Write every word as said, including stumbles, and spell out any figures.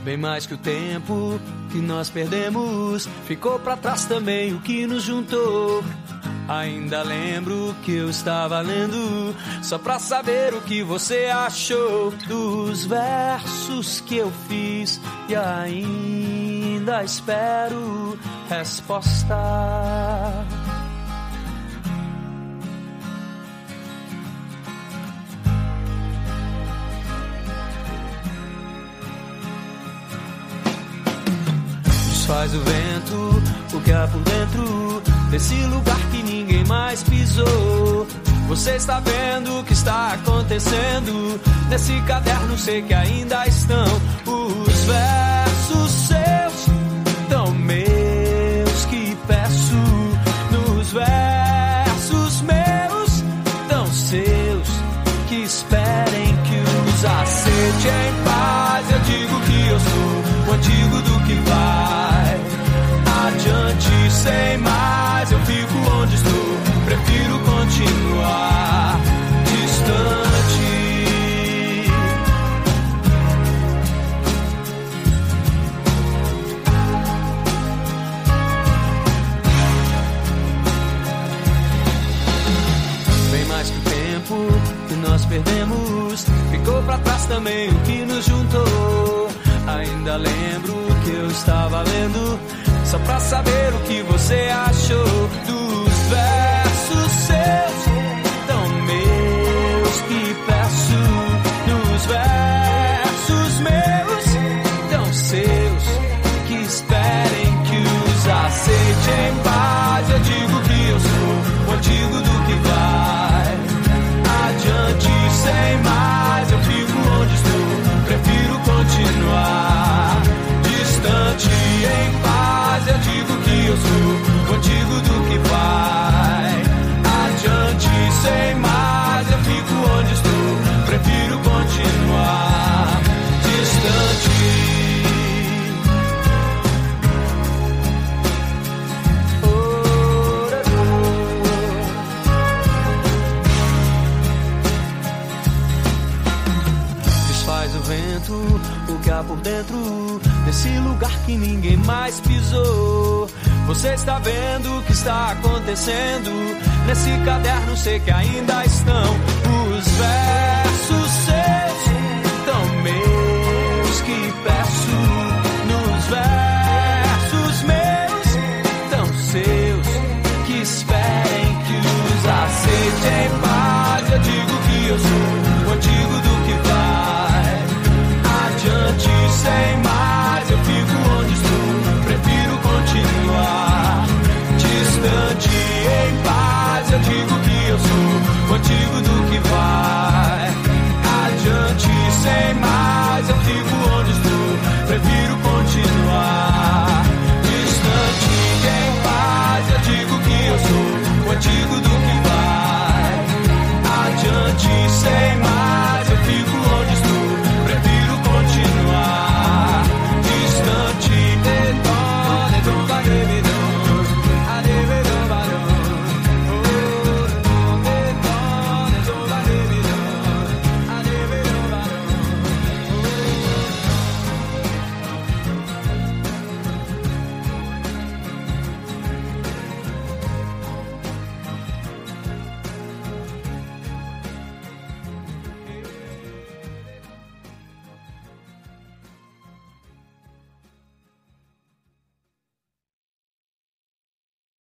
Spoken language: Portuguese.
Bem mais que o tempo que nós perdemos, ficou pra trás também o que nos juntou. Ainda lembro que eu estava lendo, só pra saber o que você achou dos versos que eu fiz, e ainda espero resposta. Faz o vento, o que há por dentro desse lugar que ninguém mais pisou. Você está vendo o que está acontecendo nesse caderno, sei que ainda estão os versos seus, tão meus que peço. Nos versos meus, tão seus, que esperem que os aceite em paz. Eu digo que eu sou o antigo do que vai adiante, sem mais eu fico onde estou, prefiro continuar distante. Bem mais que o tempo que nós perdemos, ficou pra trás também o que nos juntou. Ainda lembro que eu estava lendo, só pra saber o que você achou dos versos seus, tão meus que peço. Nos versos meus, tão seus, que esperem que os aceite em paz. Eu digo que eu sou o antigo do que vai adiante, sem mais eu fico onde estou, prefiro continuar distante. Em paz eu digo que eu sou o antigo do que vai adiante, sem mais eu fico onde estou, prefiro continuar distante. Desfaz o vento, o que há por dentro desse lugar que ninguém mais pisou. Você está vendo o que está acontecendo nesse caderno, sei que ainda estão os velhos